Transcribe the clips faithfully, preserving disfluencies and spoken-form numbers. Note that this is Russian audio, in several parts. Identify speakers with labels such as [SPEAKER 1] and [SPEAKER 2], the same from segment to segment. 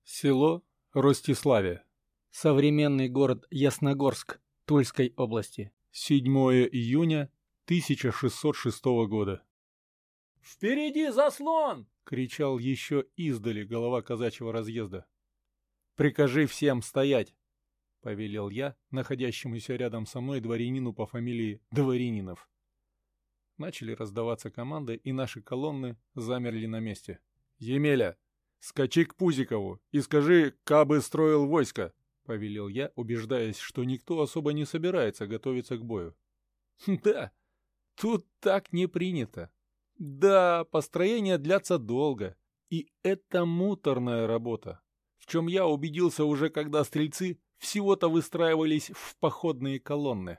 [SPEAKER 1] Село Ростиславе. Современный город Ясногорск Тульской области. седьмое июня тысяча шестьсот шестого года.
[SPEAKER 2] «Впереди заслон!»
[SPEAKER 1] — кричал еще издали голова казачьего разъезда. «Прикажи всем стоять!» — повелел я находящемуся рядом со мной дворянину по фамилии Дворянинов. Начали раздаваться команды, и наши колонны замерли на месте. «Емеля, скачи к Пузикову и скажи, кабы строил войско!» — повелел я, убеждаясь, что никто особо не собирается готовиться к бою. «Да, тут так не принято. Да, построения длятся долго, и это муторная работа, в чем я убедился уже, когда стрельцы всего-то выстраивались в походные колонны.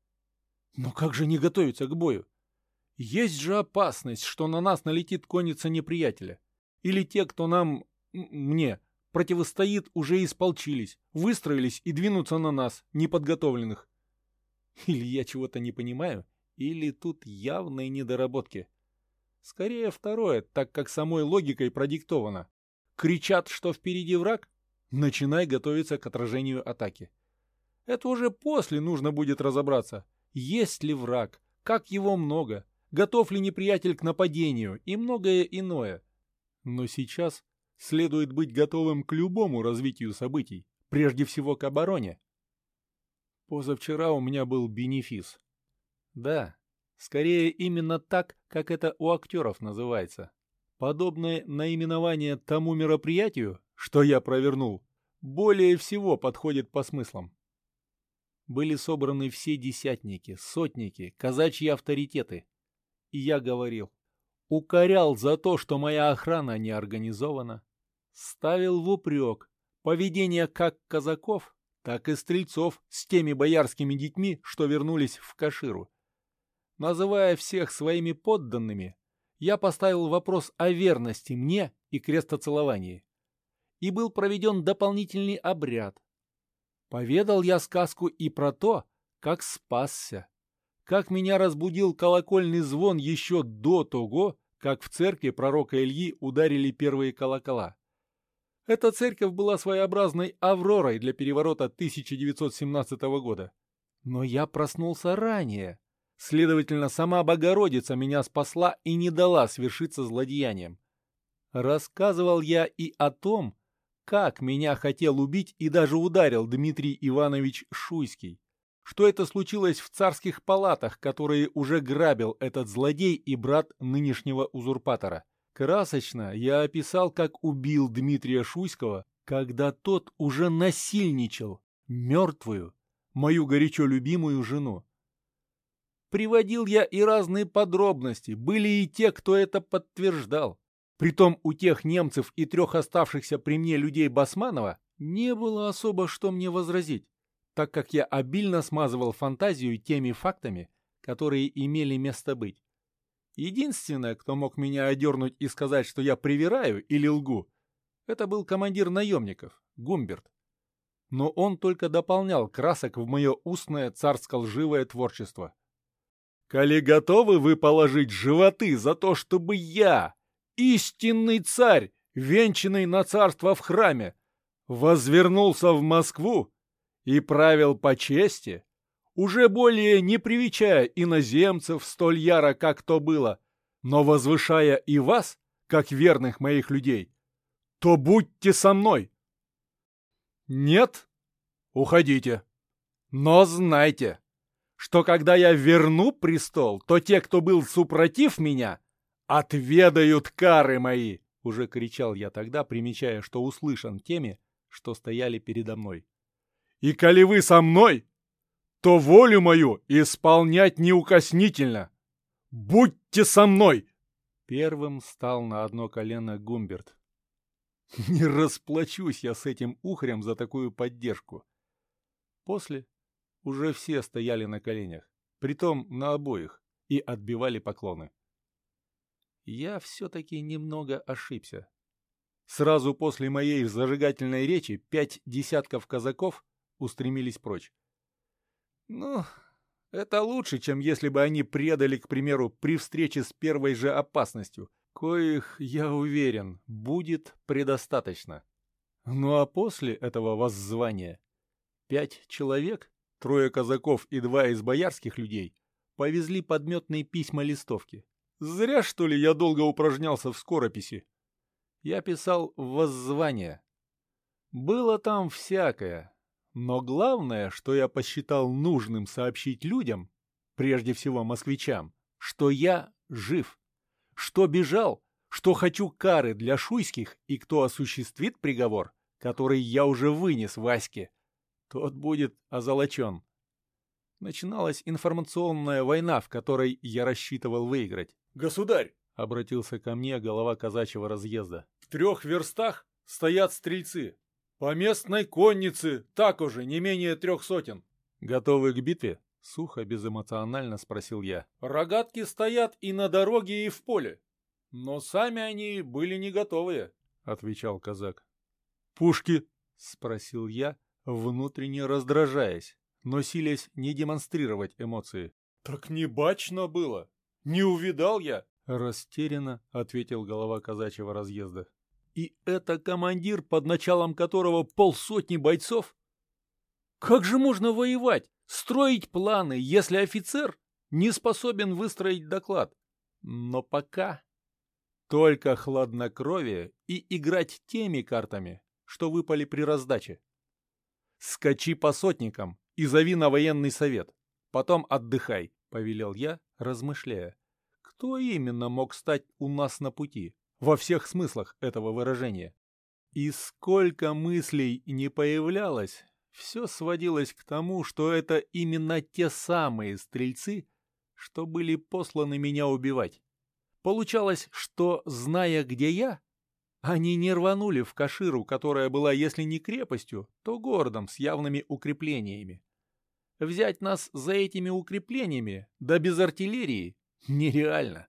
[SPEAKER 1] Но как же не готовиться к бою? Есть же опасность, что на нас налетит конница неприятеля. Или те, кто нам, мне, противостоит, уже исполчились, выстроились и двинутся на нас, неподготовленных. Или я чего-то не понимаю, или тут явные недоработки. Скорее второе, так как самой логикой продиктовано. Кричат, что впереди враг? Начинай готовиться к отражению атаки. Это уже после нужно будет разобраться, есть ли враг, как его много, готов ли неприятель к нападению и многое иное. Но сейчас следует быть готовым к любому развитию событий, прежде всего к обороне. Позавчера у меня был бенефис. Да, скорее именно так, как это у актеров называется. Подобное наименование тому мероприятию, что я провернул, более всего подходит по смыслам. Были собраны все десятники, сотники, казачьи авторитеты. И я говорил, укорял за то, что моя охрана не организована, ставил в упрек поведение как казаков, так и стрельцов с теми боярскими детьми, что вернулись в Каширу. Называя всех своими подданными, я поставил вопрос о верности мне и крестоцеловании. И был проведен дополнительный обряд. Поведал я сказку и про то, как спасся, как меня разбудил колокольный звон еще до того, как в церкви пророка Ильи ударили первые колокола. Эта церковь была своеобразной авророй для переворота тысяча девятьсот семнадцатого года. Но я проснулся ранее. Следовательно, сама Богородица меня спасла и не дала свершиться злодеянием. Рассказывал я и о том, как меня хотел убить и даже ударил Дмитрий Иванович Шуйский, что это случилось в царских палатах, которые уже грабил этот злодей и брат нынешнего узурпатора. Красочно я описал, как убил Дмитрия Шуйского, когда тот уже насильничал мертвую, мою горячо любимую жену. Приводил я и разные подробности, были и те, кто это подтверждал. Притом у тех немцев и трех оставшихся при мне людей Басманова не было особо что мне возразить, так как я обильно смазывал фантазию теми фактами, которые имели место быть. Единственное, кто мог меня одернуть и сказать, что я привираю или лгу, это был командир наемников, Гумберт. Но он только дополнял красок в мое устное царско-лживое творчество. «Коли готовы вы положить животы за то, чтобы я, истинный царь, венчанный на царство в храме, возвернулся в Москву и правил по чести, уже более не привечая иноземцев столь яро, как то было, но возвышая и вас, как верных моих людей, то будьте со мной. Нет? Уходите. Но знайте, что когда я верну престол, то те, кто был супротив меня, отведают кары мои!» Уже кричал я тогда, примечая, что услышан теми, что стояли передо мной. «И коли вы со мной, то волю мою исполнять неукоснительно. Будьте со мной!» Первым встал на одно колено Гумберт. Не расплачусь я с этим ухрем за такую поддержку. После уже все стояли на коленях, притом на обоих, и отбивали поклоны. Я все-таки немного ошибся. Сразу после моей зажигательной речи пять десятков казаков устремились прочь. Ну, это лучше, чем если бы они предали, к примеру, при встрече с первой же опасностью, коих, я уверен, будет предостаточно. Ну а после этого воззвания пять человек, трое казаков и два из боярских людей, повезли подметные письма-листовки. Зря, что ли, я долго упражнялся в скорописи. Я писал воззвание. Было там всякое, но главное, что я посчитал нужным сообщить людям, прежде всего москвичам, что я жив, что бежал, что хочу кары для шуйских, и кто осуществит приговор, который я уже вынес Ваське, тот будет озолочен. Начиналась информационная война, в которой я рассчитывал выиграть. «Государь!» — обратился ко мне глава казачьего разъезда. «В трех верстах стоят стрельцы. По местной коннице так уже не менее трех сотен». «Готовы к битве?» — сухо, безэмоционально спросил я. «Рогатки стоят и на дороге, и в поле. Но сами они были не готовые», — отвечал казак. «Пушки?» — спросил я, внутренне раздражаясь, но силясь не демонстрировать эмоции. «Так не бачно было. Не увидал я», — растерянно ответил глава казачьего разъезда. «И это командир, под началом которого полсотни бойцов? Как же можно воевать, строить планы, если офицер не способен выстроить доклад? Но пока только хладнокровие и играть теми картами, что выпали при раздаче. Скачи по сотникам и зови на военный совет. Потом отдыхай», — повелел я, размышляя. Кто именно мог стать у нас на пути, во всех смыслах этого выражения? И сколько мыслей не появлялось, все сводилось к тому, что это именно те самые стрельцы, что были посланы меня убивать. Получалось, что, зная, где я, они не рванули в Каширу, которая была, если не крепостью, то городом с явными укреплениями. Взять нас за этими укреплениями, да без артиллерии, нереально.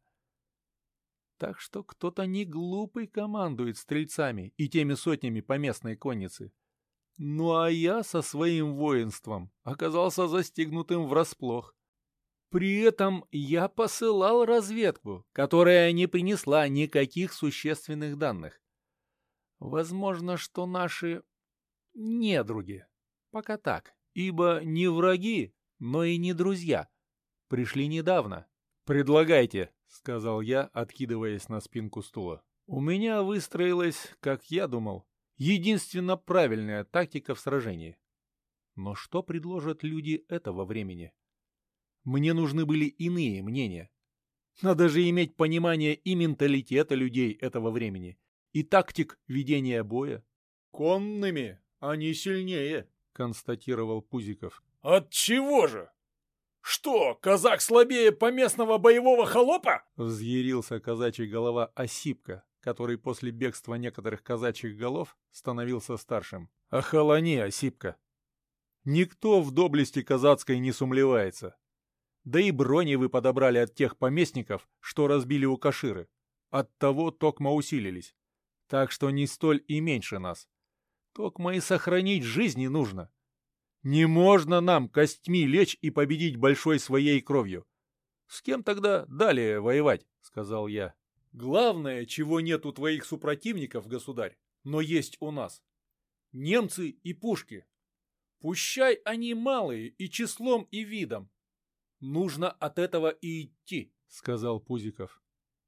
[SPEAKER 1] Так что кто-то не глупый командует стрельцами и теми сотнями по местной коннице. Ну а я со своим воинством оказался застигнутым врасплох. При этом я посылал разведку, которая не принесла никаких существенных данных. Возможно, что наши недруги, пока так, ибо не враги, но и не друзья, пришли недавно. «Предлагайте», — сказал я, откидываясь на спинку стула. У меня выстроилась, как я думал, единственно правильная тактика в сражении. Но что предложат люди этого времени? Мне нужны были иные мнения. Надо же иметь понимание и менталитета людей этого времени, и тактик ведения боя. «Конными они сильнее», — констатировал Пузиков. «Отчего же? Что, казак слабее поместного боевого холопа?» — взъярился казачий голова Осипка, который после бегства некоторых казачьих голов становился старшим. «Охолони, Осипка! Никто в доблести казацкой не сумлевается. Да и брони вы подобрали от тех поместников, что разбили у Каширы. Оттого токма усилились. Так что не столь и меньше нас. Токма и сохранить жизни нужно. Не можно нам костьми лечь и победить большой своей кровью. С кем тогда далее воевать?» — сказал я. «Главное, чего нет у твоих супротивников, государь, но есть у нас. Немцы и пушки. Пущай они малые и числом, и видом. Нужно от этого и идти», — сказал Пузиков.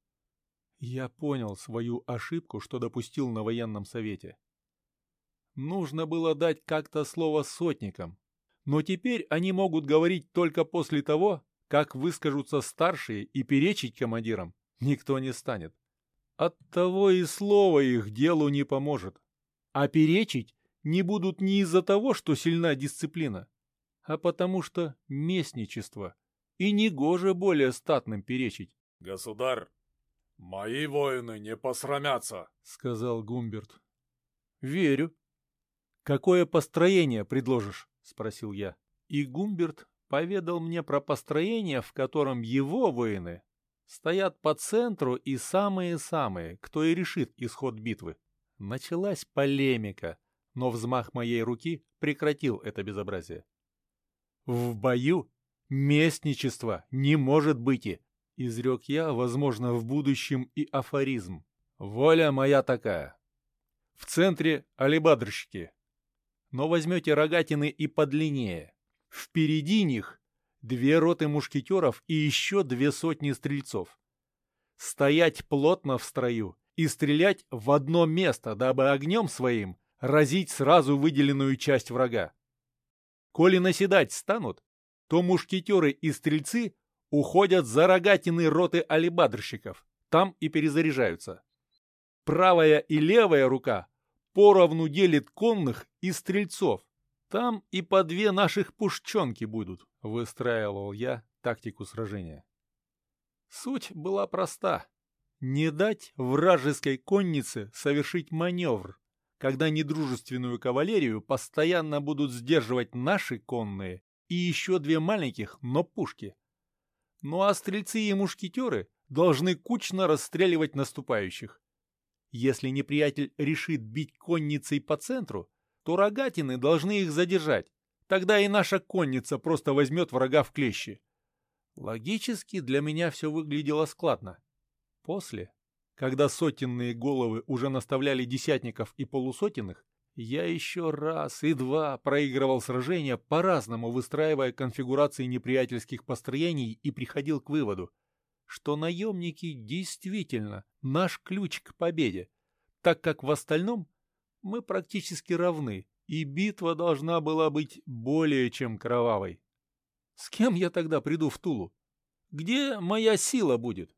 [SPEAKER 1] Я понял свою ошибку, что допустил на военном совете. Нужно было дать как-то слово сотникам, но теперь они могут говорить только после того, как выскажутся старшие, и перечить командирам никто не станет. Оттого и слово их делу не поможет. А перечить не будут не из-за того, что сильна дисциплина, а потому что местничество, и негоже более статным перечить.
[SPEAKER 3] «Государь, мои воины не посрамятся», —
[SPEAKER 1] сказал Гумберт. «Верю. Какое построение предложишь?» — спросил я. И Гумберт поведал мне про построение, в котором его воины стоят по центру и самые-самые, кто и решит исход битвы. Началась полемика, но взмах моей руки прекратил это безобразие. «В бою местничество не может быть», и изрек я, возможно, в будущем и афоризм. «Воля моя такая. В центре алебадрщики. Но возьмете рогатины и подлиннее. Впереди них две роты мушкетеров и еще две сотни стрельцов. Стоять плотно в строю и стрелять в одно место, дабы огнем своим разить сразу выделенную часть врага. Коли наседать станут, то мушкетеры и стрельцы уходят за рогатины роты алебадрщиков, там и перезаряжаются. Правая и левая рука поровну делит конных и стрельцов, там и по две наших пушченки будут, выстраивал я тактику сражения. Суть была проста. Не дать вражеской коннице совершить маневр, когда недружественную кавалерию постоянно будут сдерживать наши конные и еще две маленьких, но пушки. Ну а стрельцы и мушкетеры должны кучно расстреливать наступающих. Если неприятель решит бить конницей по центру, то рогатины должны их задержать. Тогда и наша конница просто возьмет врага в клещи. Логически для меня все выглядело складно. После, когда сотенные головы уже наставляли десятников и полусотенных, я еще раз и два проигрывал сражения, по-разному выстраивая конфигурации неприятельских построений, и приходил к выводу, что наемники действительно наш ключ к победе, так как в остальном мы практически равны, и битва должна была быть более чем кровавой. С кем я тогда приду в Тулу? Где моя сила будет?